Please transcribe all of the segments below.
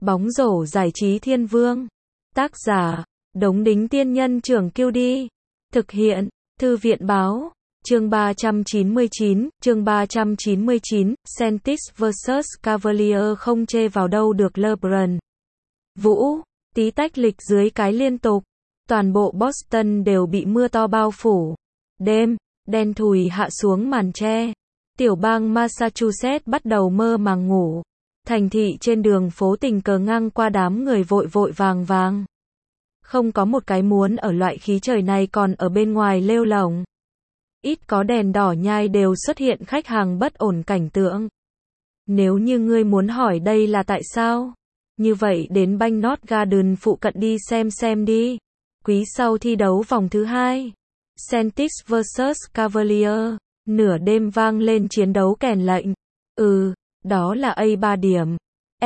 Bóng rổ giải trí thiên vương. Tác giả, Đống Đính Tiên Nhân Trưởng Kiêu Đi. Thực hiện, Thư viện Báo. Chương 399, Celtics vs Cavaliers không chê vào đâu được LeBron. Vũ, tí tách lịch dưới cái liên tục. Toàn bộ Boston đều bị mưa to bao phủ. Đêm, đen thùi hạ xuống màn che. Tiểu bang Massachusetts bắt đầu mơ màng ngủ. Thành thị trên đường phố tình cờ ngang qua đám người vội vội vàng vàng. Không có một cái muốn ở loại khí trời này còn ở bên ngoài lêu lổng. Ít có đèn đỏ nhai đều xuất hiện khách hàng bất ổn cảnh tượng. Nếu như ngươi muốn hỏi đây là tại sao? Như vậy đến Banknote Garden phụ cận đi xem đi. Quý sau thi đấu vòng thứ 2. Celtics vs Cavaliers. Nửa đêm vang lên chiến đấu kèn lệnh. Đó là A3 điểm.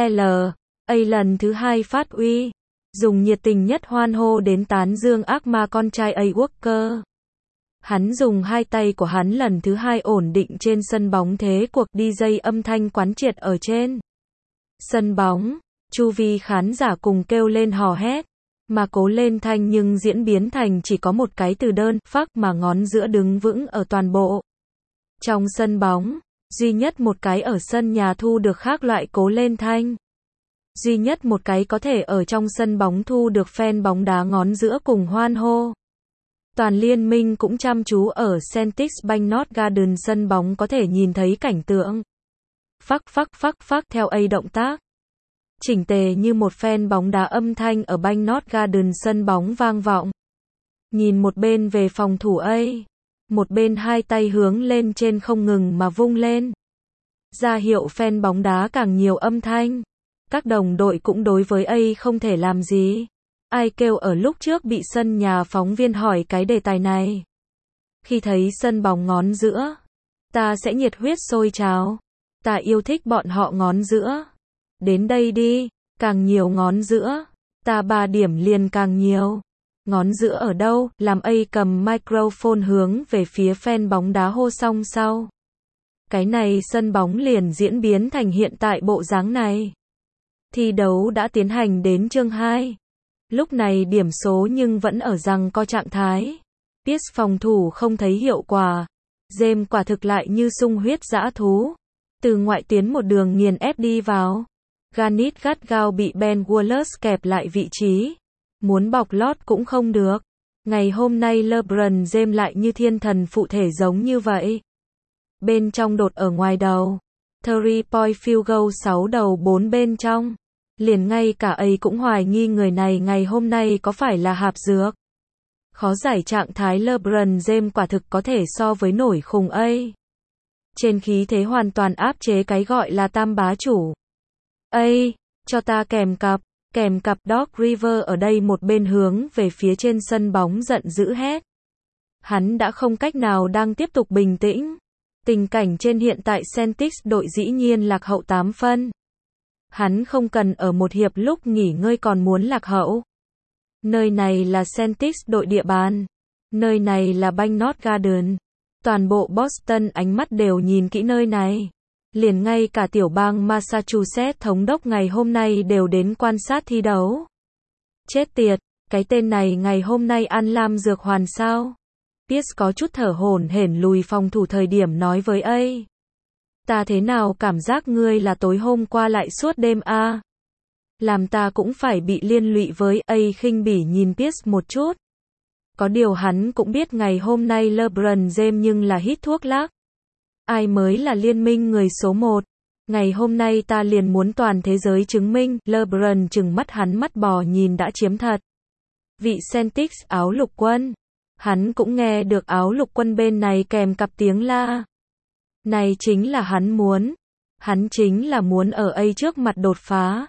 A lần thứ 2 phát uy. Dùng nhiệt tình nhất hoan hô đến tán dương ác ma con trai A Walker. Hắn dùng hai tay của hắn lần thứ 2 ổn định trên sân bóng thế cuộc DJ âm thanh quán triệt ở trên sân bóng. Chu vi khán giả cùng kêu lên hò hét. Mà cố lên thanh nhưng diễn biến thành chỉ có một cái từ đơn phác mà ngón giữa đứng vững ở toàn bộ. Trong sân bóng, duy nhất một cái ở sân nhà thu được khác loại cố lên thanh. Duy nhất một cái có thể ở trong sân bóng thu được fan bóng đá ngón giữa cùng hoan hô. Toàn liên minh cũng chăm chú ở Celtics Banknote Garden sân bóng có thể nhìn thấy cảnh tượng. Phắc theo A động tác. Chỉnh tề như một fan bóng đá âm thanh ở Banknote Garden sân bóng vang vọng. Nhìn một bên về phòng thủ A. Một bên hai tay hướng lên trên không ngừng mà vung lên. Ra hiệu fan bóng đá càng nhiều âm thanh. Các đồng đội cũng đối với A không thể làm gì. Ai kêu ở lúc trước bị sân nhà phóng viên hỏi cái đề tài này. Khi thấy sân bóng ngón giữa, ta sẽ nhiệt huyết sôi trào. Ta yêu thích bọn họ ngón giữa. Đến đây đi, càng nhiều ngón giữa, ta 3 điểm liền càng nhiều. Ngón giữa ở đâu? Làm A cầm microphone hướng về phía fan bóng đá hô xong sau. Cái này sân bóng liền diễn biến thành hiện tại bộ dáng này. Thi đấu đã tiến hành đến chương 2. Lúc này điểm số nhưng vẫn ở giằng co trạng thái. Pierce phòng thủ không thấy hiệu quả. James quả thực lại như sung huyết dã thú. Từ ngoại tuyến một đường nghiền ép đi vào. Garnett gắt gao bị Ben Wallace kẹp lại vị trí. Muốn bọc lót cũng không được. Ngày hôm nay LeBron James lại như thiên thần phụ thể giống như vậy. Bên trong đột ở ngoài đầu. 3-point field goal 6 đầu 4 bên trong. Liền ngay cả A cũng hoài nghi người này ngày hôm nay có phải là hạp dược. Khó giải trạng thái LeBron James quả thực có thể so với nổi khủng A. Trên khí thế hoàn toàn áp chế cái gọi là tam bá chủ. A, cho ta kèm cặp Doc Rivers ở đây một bên hướng về phía trên sân bóng giận dữ hét. Hắn đã không cách nào đang tiếp tục bình tĩnh. Tình cảnh trên hiện tại Celtics đội dĩ nhiên lạc hậu 8 phân. Hắn không cần ở một hiệp lúc nghỉ ngơi còn muốn lạc hậu. Nơi này là Celtics đội địa bàn. Nơi này là Banknote Garden. Toàn bộ Boston ánh mắt đều nhìn kỹ nơi này. Liền ngay cả tiểu bang Massachusetts thống đốc ngày hôm nay đều đến quan sát thi đấu. Chết tiệt, cái tên này ngày hôm nay ăn lam dược hoàn sao? Pierce có chút thở hổn hển lùi phòng thủ thời điểm nói với A. Ta thế nào cảm giác ngươi là tối hôm qua lại suốt đêm a? Làm ta cũng phải bị liên lụy với A khinh bỉ nhìn Pierce một chút. Có điều hắn cũng biết ngày hôm nay LeBron James nhưng là hít thuốc lắc. Ai mới là liên minh người số 1? Ngày hôm nay ta liền muốn toàn thế giới chứng minh. LeBron trừng mắt hắn mắt bò nhìn đã chiếm thật. Vị Celtics áo lục quân. Hắn cũng nghe được áo lục quân bên này kèm cặp tiếng la. Này chính là hắn muốn. Hắn chính là muốn ở A trước mặt đột phá.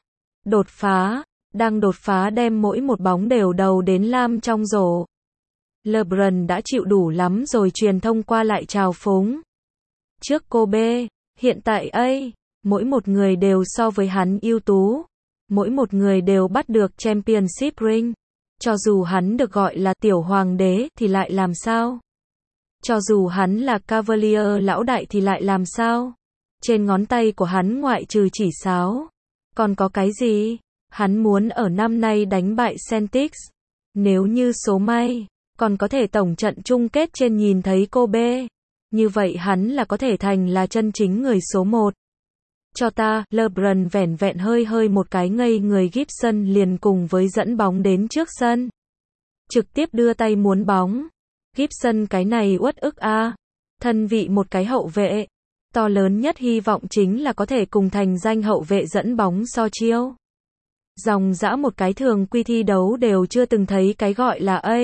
Đang đột phá đem mỗi một bóng đều đầu đến lam trong rổ. LeBron đã chịu đủ lắm rồi truyền thông qua lại trào phúng. Trước cô B, hiện tại A, mỗi một người đều so với hắn ưu tú. Mỗi một người đều bắt được championship ring. Cho dù hắn được gọi là tiểu hoàng đế thì lại làm sao? Cho dù hắn là Cavalier lão đại thì lại làm sao? Trên ngón tay của hắn ngoại trừ chỉ sáo. Còn có cái gì? Hắn muốn ở năm nay đánh bại Celtics. Nếu như số may, còn có thể tổng trận chung kết trên nhìn thấy Kobe. Như vậy hắn là có thể thành là chân chính người số 1. Cho ta, LeBron vẻn vẹn hơi một cái ngây người Gibson liền cùng với dẫn bóng đến trước sân. Trực tiếp đưa tay muốn bóng. Gibson cái này uất ức a. Thân vị một cái hậu vệ. To lớn nhất hy vọng chính là có thể cùng thành danh hậu vệ dẫn bóng so chiêu. Dòng dã một cái thường quy thi đấu đều chưa từng thấy cái gọi là A.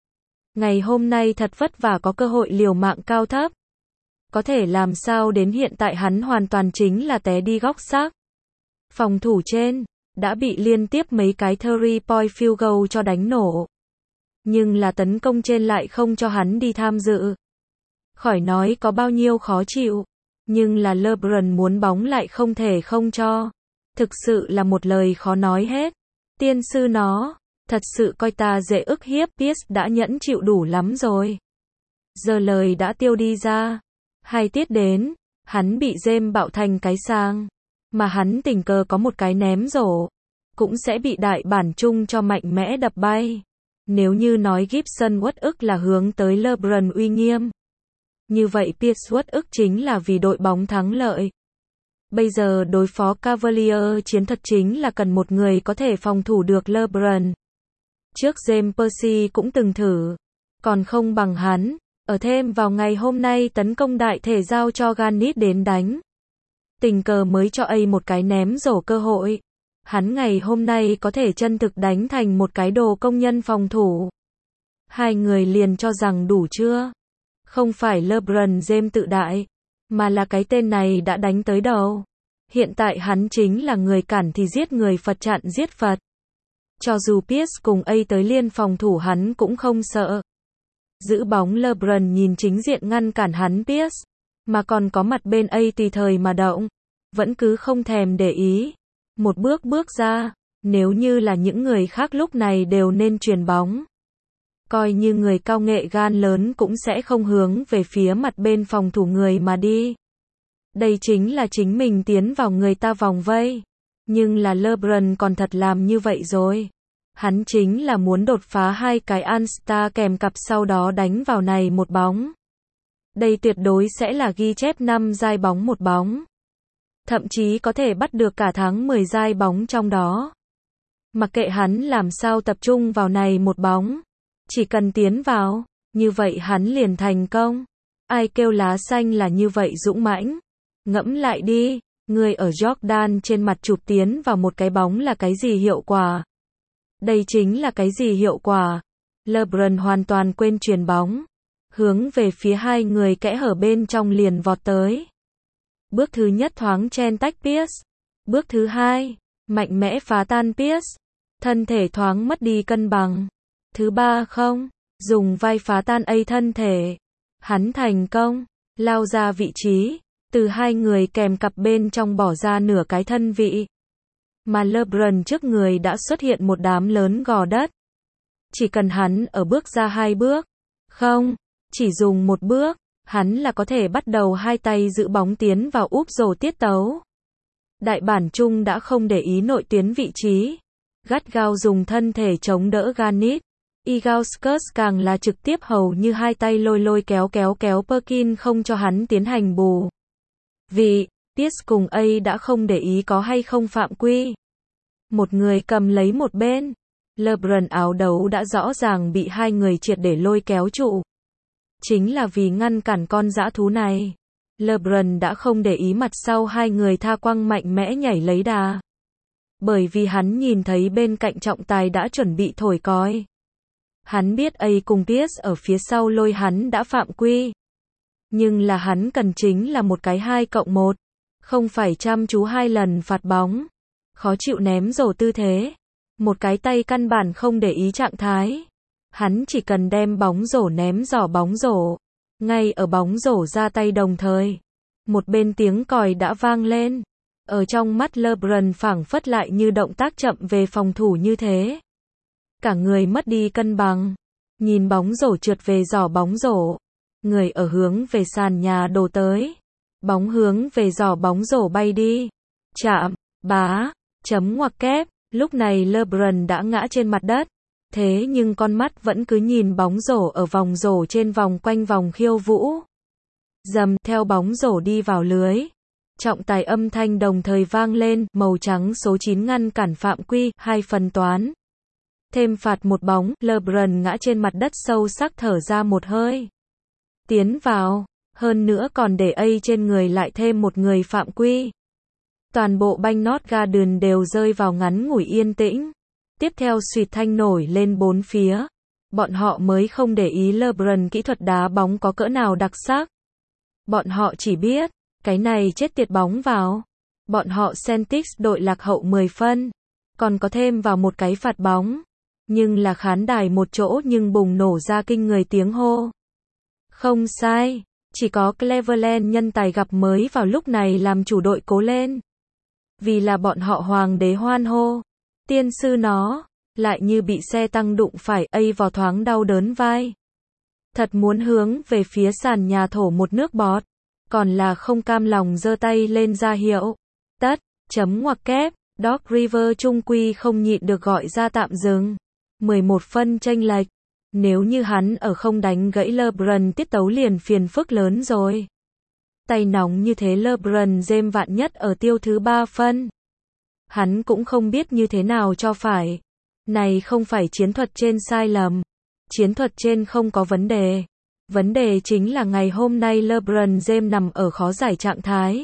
Ngày hôm nay thật vất vả có cơ hội liều mạng cao thấp. Có thể làm sao đến hiện tại hắn hoàn toàn chính là té đi góc xác. Phòng thủ trên, đã bị liên tiếp mấy cái 3-point field goal cho đánh nổ. Nhưng là tấn công trên lại không cho hắn đi tham dự. Khỏi nói có bao nhiêu khó chịu. Nhưng là LeBron muốn bóng lại không thể không cho. Thực sự là một lời khó nói hết. Tiên sư nó, thật sự coi ta dễ ức hiếp, Pierce đã nhẫn chịu đủ lắm rồi. Giờ lời đã tiêu đi ra. 2 tiết đến, hắn bị James bạo thành cái sang. Mà hắn tình cờ có một cái ném rổ. Cũng sẽ bị đại bản chung cho mạnh mẽ đập bay. Nếu như nói Gibson uất ức là hướng tới LeBron uy nghiêm. Như vậy Pierce uất ức chính là vì đội bóng thắng lợi. Bây giờ đối phó Cavaliers chiến thuật chính là cần một người có thể phòng thủ được LeBron. Trước James Percy cũng từng thử. Còn không bằng hắn. Ở thêm vào ngày hôm nay tấn công đại thể giao cho Garnett đến đánh. Tình cờ mới cho A một cái ném rổ cơ hội. Hắn ngày hôm nay có thể chân thực đánh thành một cái đồ công nhân phòng thủ. Hai người liền cho rằng đủ chưa? Không phải LeBron James tự đại, mà là cái tên này đã đánh tới đầu. Hiện tại hắn chính là người cản thì giết người, Phật chặn giết Phật. Cho dù Pierce cùng A tới liên phòng thủ hắn cũng không sợ. Giữ bóng LeBron nhìn chính diện ngăn cản hắn Pierce, mà còn có mặt bên A tùy thời mà động. Vẫn cứ không thèm để ý. Một bước ra, nếu như là những người khác lúc này đều nên chuyền bóng. Coi như người cao nghệ gan lớn cũng sẽ không hướng về phía mặt bên phòng thủ người mà đi. Đây chính là chính mình tiến vào người ta vòng vây. Nhưng là LeBron còn thật làm như vậy rồi. Hắn chính là muốn đột phá 2 cái All-Star kèm cặp sau đó đánh vào này một bóng. Đây tuyệt đối sẽ là ghi chép 5 giai bóng một bóng. Thậm chí có thể bắt được cả tháng 10 giai bóng trong đó. Mặc kệ hắn làm sao tập trung vào này một bóng. Chỉ cần tiến vào, như vậy hắn liền thành công. Ai kêu lá xanh là như vậy dũng mãnh. Ngẫm lại đi, người ở Jordan trên mặt chụp tiến vào một cái bóng là cái gì hiệu quả? Đây chính là cái gì hiệu quả? LeBron hoàn toàn quên chuyền bóng. Hướng về phía hai người kẽ hở bên trong liền vọt tới. Bước thứ nhất thoáng chen tách Pierce. Bước thứ hai, mạnh mẽ phá tan Pierce. Thân thể thoáng mất đi cân bằng. Thứ ba không, dùng vai phá tan A thân thể. Hắn thành công, lao ra vị trí, từ hai người kèm cặp bên trong bỏ ra nửa cái thân vị. Mà LeBron trước người đã xuất hiện một đám lớn gò đất. Chỉ cần hắn ở bước ra 2 bước, không, chỉ dùng 1 bước, hắn là có thể bắt đầu hai tay giữ bóng tiến vào úp rổ tiết tấu. Đại bản chung đã không để ý nội tuyến vị trí. Gắt gao dùng thân thể chống đỡ Garnett. Ilgauskas càng là trực tiếp hầu như hai tay lôi kéo Perkins không cho hắn tiến hành bù. Vì, Pierce cùng A đã không để ý có hay không phạm quy. Một người cầm lấy một bên. LeBron áo đấu đã rõ ràng bị hai người triệt để lôi kéo trụ. Chính là vì ngăn cản con dã thú này. LeBron đã không để ý mặt sau hai người tha quăng mạnh mẽ nhảy lấy đà. Bởi vì hắn nhìn thấy bên cạnh trọng tài đã chuẩn bị thổi còi. Hắn biết A cùng Pierce ở phía sau lôi hắn đã phạm quy. Nhưng là hắn cần chính là một cái 2+1. Không phải chăm chú 2 lần phạt bóng. Khó chịu ném rổ tư thế. Một cái tay căn bản không để ý trạng thái. Hắn chỉ cần đem bóng rổ ném giỏ bóng rổ. Ngay ở bóng rổ ra tay đồng thời. Một bên tiếng còi đã vang lên. Ở trong mắt LeBron phảng phất lại như động tác chậm về phòng thủ như thế. Cả người mất đi cân bằng. Nhìn bóng rổ trượt về giỏ bóng rổ. Người ở hướng về sàn nhà đổ tới. Bóng hướng về giỏ bóng rổ bay đi. Chạm, bá, chấm ngoặc kép. Lúc này LeBron đã ngã trên mặt đất, thế nhưng con mắt vẫn cứ nhìn bóng rổ ở vòng rổ trên vòng quanh vòng khiêu vũ. Dầm, theo bóng rổ đi vào lưới. Trọng tài âm thanh đồng thời vang lên, màu trắng số 9 ngăn cản phạm quy, 2 phần toán. Thêm phạt một bóng, LeBron ngã trên mặt đất sâu sắc thở ra một hơi. Tiến vào, hơn nữa còn để A trên người lại thêm một người phạm quy. Toàn bộ banh North Garden đều rơi vào ngắn ngủi yên tĩnh. Tiếp theo suýt thanh nổi lên bốn phía. Bọn họ mới không để ý LeBron kỹ thuật đá bóng có cỡ nào đặc sắc. Bọn họ chỉ biết, cái này chết tiệt bóng vào. Bọn họ Celtics đội lạc hậu 10 phân. Còn có thêm vào một cái phạt bóng. Nhưng là khán đài một chỗ nhưng bùng nổ ra kinh người tiếng hô. Không sai, chỉ có Cleveland nhân tài gặp mới vào lúc này làm chủ đội cố lên. Vì là bọn họ hoàng đế hoan hô. Tiên sư nó, lại như bị xe tăng đụng phải, A vào thoáng đau đớn vai. Thật muốn hướng về phía sàn nhà thổ một nước bọt. Còn là không cam lòng giơ tay lên ra hiệu. Tất, chấm ngoặc kép, Doc Rivers trung quy không nhịn được gọi ra tạm dừng. 11 phân chênh lệch. Nếu như hắn ở không đánh gãy LeBron tiết tấu liền phiền phức lớn rồi. Tay nóng như thế LeBron James vạn nhất ở tiêu thứ 3 phân. Hắn cũng không biết như thế nào cho phải. Này không phải chiến thuật trên sai lầm. Chiến thuật trên không có vấn đề. Vấn đề chính là ngày hôm nay LeBron James nằm ở khó giải trạng thái.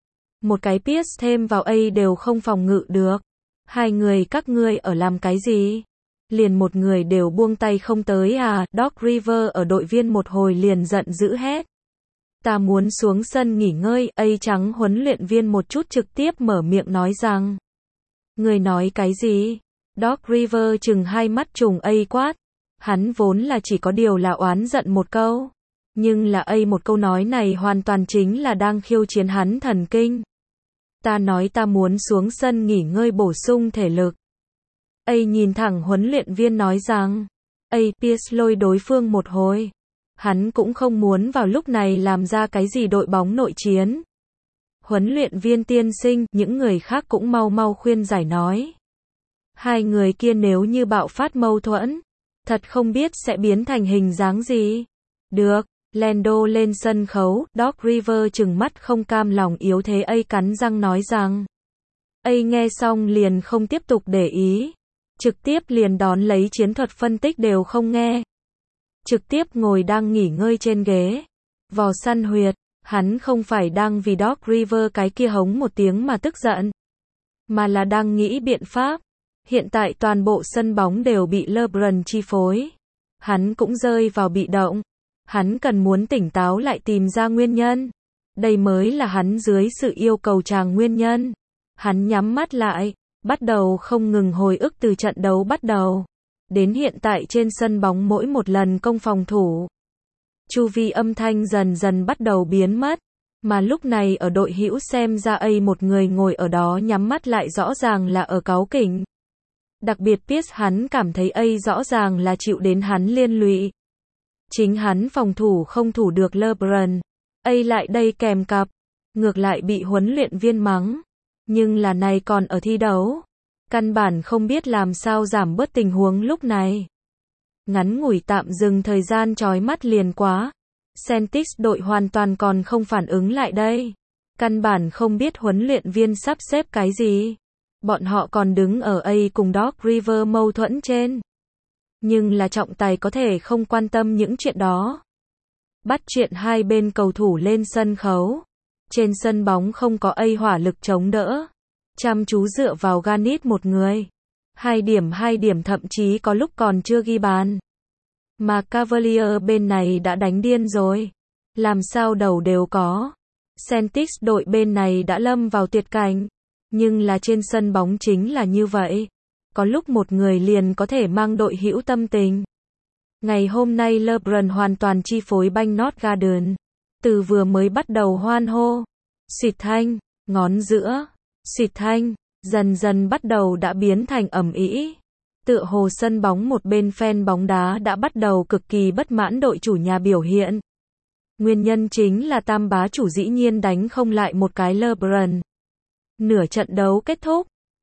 Một cái Pierce thêm vào A đều không phòng ngự được. Hai người các ngươi ở làm cái gì? Liền một người đều buông tay không tới à? Doc Rivers ở đội viên một hồi liền giận dữ hét. Ta muốn xuống sân nghỉ ngơi. A trắng huấn luyện viên một chút trực tiếp mở miệng nói rằng. Người nói cái gì? Doc Rivers chừng hai mắt trùng A quát. Hắn vốn là chỉ có điều là oán giận một câu. Nhưng là A một câu nói này hoàn toàn chính là đang khiêu chiến hắn thần kinh. Ta nói ta muốn xuống sân nghỉ ngơi bổ sung thể lực. A nhìn thẳng huấn luyện viên nói rằng. A Pierce lôi đối phương một hồi. Hắn cũng không muốn vào lúc này làm ra cái gì đội bóng nội chiến. Huấn luyện viên tiên sinh, những người khác cũng mau mau khuyên giải nói. Hai người kia nếu như bạo phát mâu thuẫn. Thật không biết sẽ biến thành hình dáng gì. Được, Lando lên sân khấu, Doc Rivers trừng mắt không cam lòng yếu thế. A cắn răng nói rằng. A nghe xong liền không tiếp tục để ý. Trực tiếp liền đón lấy chiến thuật phân tích đều không nghe. Trực tiếp ngồi đang nghỉ ngơi trên ghế. Vò săn huyệt, hắn không phải đang vì Doc Rivers cái kia hống một tiếng mà tức giận. Mà là đang nghĩ biện pháp. Hiện tại toàn bộ sân bóng đều bị LeBron chi phối. Hắn cũng rơi vào bị động. Hắn cần muốn tỉnh táo lại tìm ra nguyên nhân. Đây mới là hắn dưới sự yêu cầu chàng nguyên nhân. Hắn nhắm mắt lại, bắt đầu không ngừng hồi ức từ trận đấu bắt đầu. Đến hiện tại trên sân bóng mỗi một lần công phòng thủ. Chu vi âm thanh dần dần bắt đầu biến mất. Mà lúc này ở đội hữu xem ra A một người ngồi ở đó nhắm mắt lại rõ ràng là ở cáu kỉnh. Đặc biệt Pierce hắn cảm thấy A rõ ràng là chịu đến hắn liên lụy. Chính hắn phòng thủ không thủ được LeBron. A lại đây kèm cặp. Ngược lại bị huấn luyện viên mắng. Nhưng là này còn ở thi đấu. Căn bản không biết làm sao giảm bớt tình huống lúc này. Ngắn ngủi tạm dừng thời gian chói mắt liền quá. Celtics đội hoàn toàn còn không phản ứng lại đây. Căn bản không biết huấn luyện viên sắp xếp cái gì. Bọn họ còn đứng ở A cùng Doc Rivers mâu thuẫn trên. Nhưng là trọng tài có thể không quan tâm những chuyện đó. Bắt chuyện hai bên cầu thủ lên sân khấu. Trên sân bóng không có A hỏa lực chống đỡ. Chăm chú dựa vào Garnett một người. 2 điểm thậm chí có lúc còn chưa ghi bàn. Mà Cavalier bên này đã đánh điên rồi. Làm sao đầu đều có. Celtics đội bên này đã lâm vào tuyệt cảnh. Nhưng là trên sân bóng chính là như vậy. Có lúc một người liền có thể mang đội hữu tâm tình. Ngày hôm nay LeBron hoàn toàn chi phối banh North Garden. Từ vừa mới bắt đầu hoan hô. Xịt thanh, ngón giữa. Xịt thanh, dần dần bắt đầu đã biến thành ầm ĩ. Tựa hồ sân bóng một bên fan bóng đá đã bắt đầu cực kỳ bất mãn đội chủ nhà biểu hiện. Nguyên nhân chính là tam bá chủ dĩ nhiên đánh không lại một cái LeBron. Nửa trận đấu kết thúc,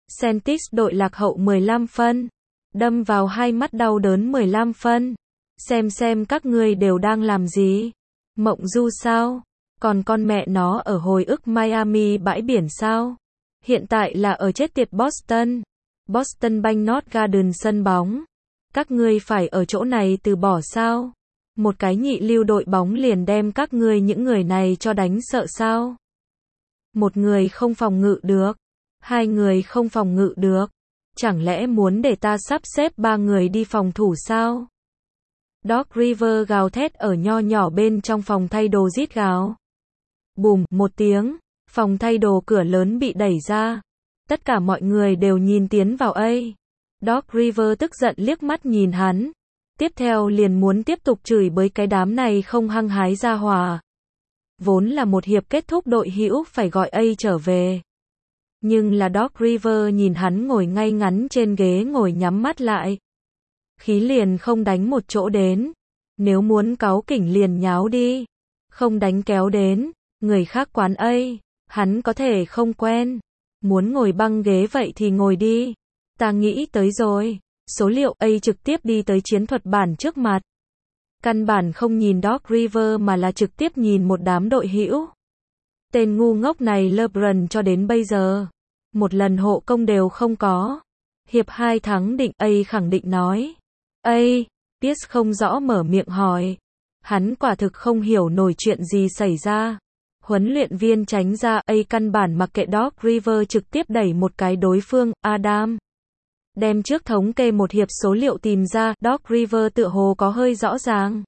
Celtics đội lạc hậu 15 phân. Đâm vào hai mắt đau đớn 15 phân. Xem các ngươi đều đang làm gì? Mộng du sao? Còn con mẹ nó ở hồi ức Miami bãi biển sao? Hiện tại là ở chết tiệt Boston. Boston Banknote Garden sân bóng. Các ngươi phải ở chỗ này từ bỏ sao? Một cái nhị lưu đội bóng liền đem các ngươi những người này cho đánh sợ sao? Một người không phòng ngự được. Hai người không phòng ngự được. Chẳng lẽ muốn để ta sắp xếp ba người đi phòng thủ sao? Doc River gào thét ở nho nhỏ bên trong phòng thay đồ rít gào. Bùm, một tiếng, phòng thay đồ cửa lớn bị đẩy ra. Tất cả mọi người đều nhìn tiến vào A. Doc River tức giận liếc mắt nhìn hắn. Tiếp theo liền muốn tiếp tục chửi bới cái đám này không hăng hái ra hòa. Vốn là một hiệp kết thúc đội hữu phải gọi A trở về. Nhưng là Doc River nhìn hắn ngồi ngay ngắn trên ghế ngồi nhắm mắt lại. Khí liền không đánh một chỗ đến. Nếu muốn cáu kỉnh liền nháo đi. Không đánh kéo đến. Người khác quán A. Hắn có thể không quen. Muốn ngồi băng ghế vậy thì ngồi đi. Ta nghĩ tới rồi. Số liệu A trực tiếp đi tới chiến thuật bản trước mặt. Căn bản không nhìn Doc River mà là trực tiếp nhìn một đám đội hữu. Tên ngu ngốc này LeBron cho đến bây giờ. Một lần hộ công đều không có. Hiệp 2 thắng định A khẳng định nói. A, Pierce không rõ mở miệng hỏi. Hắn quả thực không hiểu nổi chuyện gì xảy ra. Huấn luyện viên tránh ra A căn bản mặc kệ Doc River trực tiếp đẩy một cái đối phương, Adam. Đem trước thống kê một hiệp số liệu tìm ra, Doc River tựa hồ có hơi rõ ràng.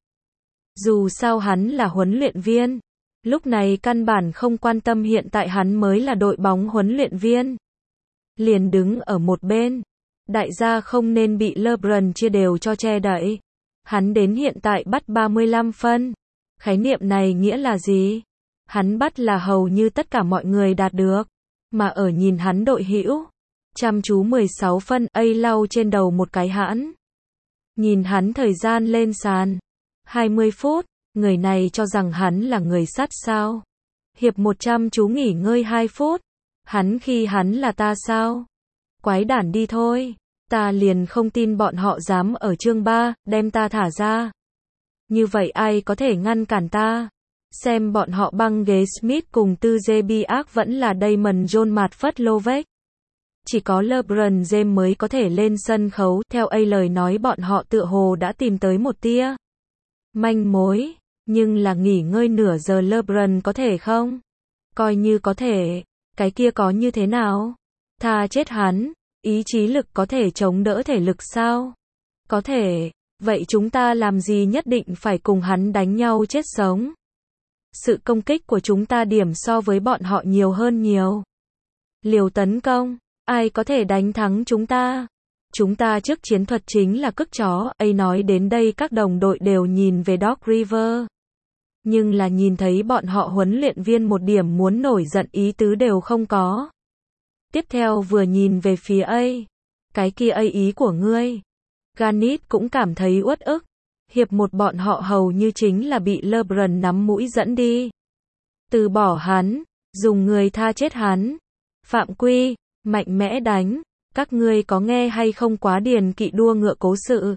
Dù sao hắn là huấn luyện viên. Lúc này căn bản không quan tâm hiện tại hắn mới là đội bóng huấn luyện viên. Liền đứng ở một bên. Đại gia không nên bị LeBron chia đều cho che đậy. Hắn đến hiện tại bắt 35 phân. Khái niệm này nghĩa là gì? Hắn bắt là hầu như tất cả mọi người đạt được. Mà ở nhìn hắn đội hữu. Chăm chú 16 phân, A lau trên đầu một cái hãn. Nhìn hắn thời gian lên sàn. 20 phút, người này cho rằng hắn là người sắt sao? Hiệp 100 chú nghỉ ngơi 2 phút. Hắn là ta sao? Quái đản đi thôi. Ta liền không tin bọn họ dám ở chương 3, đem ta thả ra. Như vậy ai có thể ngăn cản ta? Xem bọn họ băng ghế Smith cùng Tư Jebiak vẫn là Damon John mạt phất Lovech. Chỉ có LeBron James mới có thể lên sân khấu. Theo A lời nói bọn họ tựa hồ đã tìm tới một tia manh mối. Nhưng là nghỉ ngơi nửa giờ LeBron có thể không? Coi như có thể. Cái kia có như thế nào? Tha chết hắn. Ý chí lực có thể chống đỡ thể lực sao? Có thể. Vậy chúng ta làm gì nhất định phải cùng hắn đánh nhau chết sống? Sự công kích của chúng ta điểm so với bọn họ nhiều hơn nhiều. Liều tấn công. Ai có thể đánh thắng chúng ta? Chúng ta trước chiến thuật chính là cức chó. A nói đến đây các đồng đội đều nhìn về Doc River. Nhưng là nhìn thấy bọn họ huấn luyện viên một điểm muốn nổi giận ý tứ đều không có. Tiếp theo vừa nhìn về phía A. Cái kia A ý của ngươi. Garnett cũng cảm thấy uất ức. Hiệp 1 bọn họ hầu như chính là bị LeBron nắm mũi dẫn đi. Từ bỏ hắn. Dùng người tha chết hắn. Phạm quy. Mạnh mẽ đánh. Các ngươi có nghe hay không quá điền kỵ đua ngựa cố sự?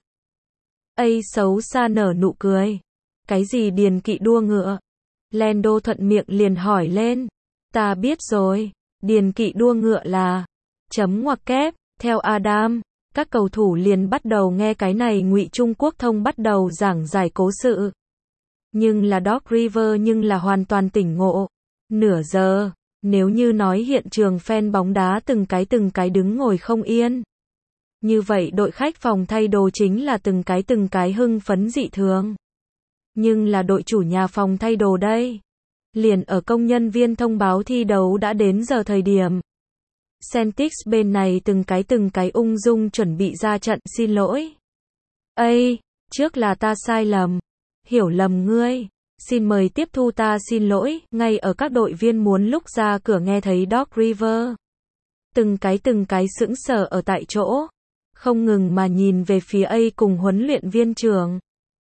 A xấu xa nở nụ cười. Cái gì điền kỵ đua ngựa? Lando thuận miệng liền hỏi lên. Ta biết rồi. Điền kỵ đua ngựa là chấm ngoặc kép. Theo Adam, các cầu thủ liền bắt đầu nghe cái này ngụy Trung Quốc thông bắt đầu giảng giải cố sự. Nhưng là Doc River nhưng là hoàn toàn tỉnh ngộ. Nửa giờ. Nếu như nói hiện trường fan bóng đá từng cái đứng ngồi không yên. Như vậy đội khách phòng thay đồ chính là từng cái hưng phấn dị thường. Nhưng là đội chủ nhà phòng thay đồ đây. Liền ở công nhân viên thông báo thi đấu đã đến giờ thời điểm. Celtics bên này từng cái ung dung chuẩn bị ra trận. Xin lỗi. A, trước là ta sai lầm. Hiểu lầm ngươi. Xin mời tiếp thu ta xin lỗi. Ngay ở các đội viên muốn lúc ra cửa nghe thấy Doc River. Từng cái sững sờ ở tại chỗ. Không ngừng mà nhìn về phía A cùng huấn luyện viên trưởng.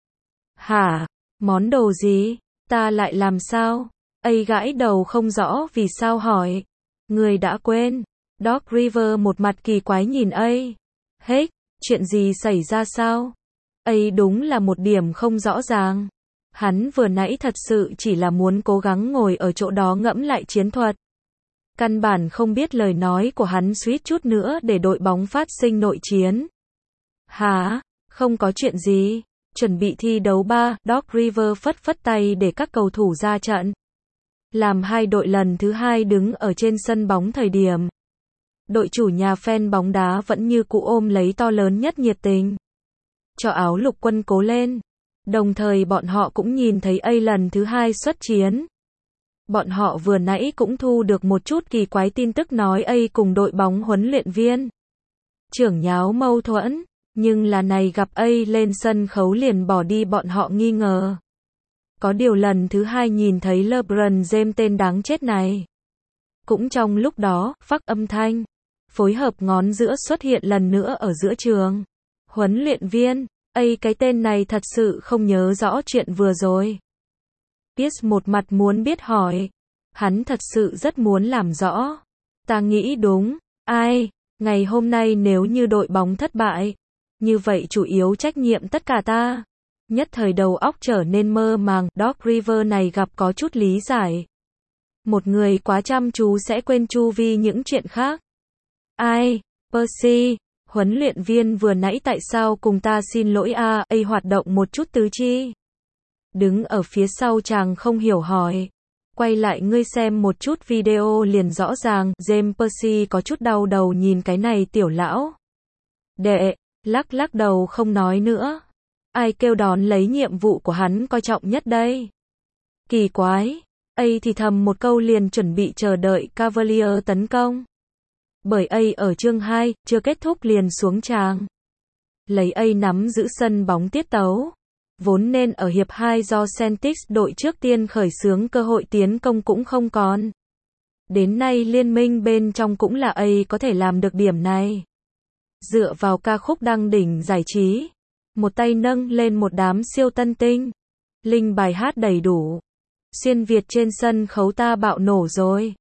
Hả? Món đồ gì? Ta lại làm sao? A gãi đầu không rõ vì sao hỏi. Người đã quên. Doc River một mặt kỳ quái nhìn ấy. Hết, chuyện gì xảy ra sao? Ấy đúng là một điểm không rõ ràng. Hắn vừa nãy thật sự chỉ là muốn cố gắng ngồi ở chỗ đó ngẫm lại chiến thuật. Căn bản không biết lời nói của hắn suýt chút nữa để đội bóng phát sinh nội chiến. Hả? Không có chuyện gì. Chuẩn bị thi đấu 3, Doc River phất phất tay để các cầu thủ ra trận. Làm hai đội lần thứ hai đứng ở trên sân bóng thời điểm. Đội chủ nhà fan bóng đá vẫn như cũ ôm lấy to lớn nhất nhiệt tình. Cho áo lục quân cố lên. Đồng thời bọn họ cũng nhìn thấy A lần thứ hai xuất chiến. Bọn họ vừa nãy cũng thu được một chút kỳ quái tin tức nói A cùng đội bóng huấn luyện viên trưởng nháo mâu thuẫn, nhưng là này gặp A lên sân khấu liền bỏ đi bọn họ nghi ngờ. Có điều lần thứ hai nhìn thấy LeBron James tên đáng chết này. Cũng trong lúc đó, phắc âm thanh, phối hợp ngón giữa xuất hiện lần nữa ở giữa trường. Huấn luyện viên, cái tên này thật sự không nhớ rõ chuyện vừa rồi. Pierce một mặt muốn biết hỏi. Hắn thật sự rất muốn làm rõ. Ta nghĩ đúng. Ngày hôm nay nếu như đội bóng thất bại, như vậy chủ yếu trách nhiệm tất cả ta. Nhất thời đầu óc trở nên mơ màng, Doc River này gặp có chút lý giải. Một người quá chăm chú sẽ quên chu vi những chuyện khác. Percy, huấn luyện viên vừa nãy tại sao cùng ta xin lỗi A hoạt động một chút tứ chi. Đứng ở phía sau chàng không hiểu hỏi. Quay lại ngươi xem một chút video liền rõ ràng, James Percy có chút đau đầu nhìn cái này tiểu lão. Đệ, lắc đầu không nói nữa. Ai kêu đón lấy nhiệm vụ của hắn coi trọng nhất đây? Kỳ quái. Thì thầm một câu liền chuẩn bị chờ đợi Cavalier tấn công. Bởi ở chương 2, chưa kết thúc liền xuống tràng. Lấy nắm giữ sân bóng tiết tấu. Vốn nên ở hiệp 2 do Celtics đội trước tiên khởi xướng cơ hội tiến công cũng không còn. Đến nay liên minh bên trong cũng là có thể làm được điểm này. Dựa vào ca khúc đăng đỉnh giải trí. Một tay nâng lên một đám siêu tân tinh. Linh bài hát đầy đủ. Xuyên Việt trên sân khấu ta bạo nổ rồi.